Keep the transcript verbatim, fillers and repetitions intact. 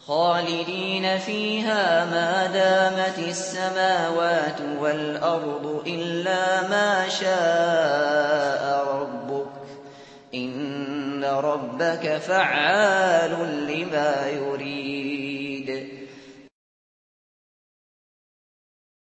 خالدين فيها ما دامت السماوات والأرض إلا ما شاء ربك إن ربك فعال لما يريد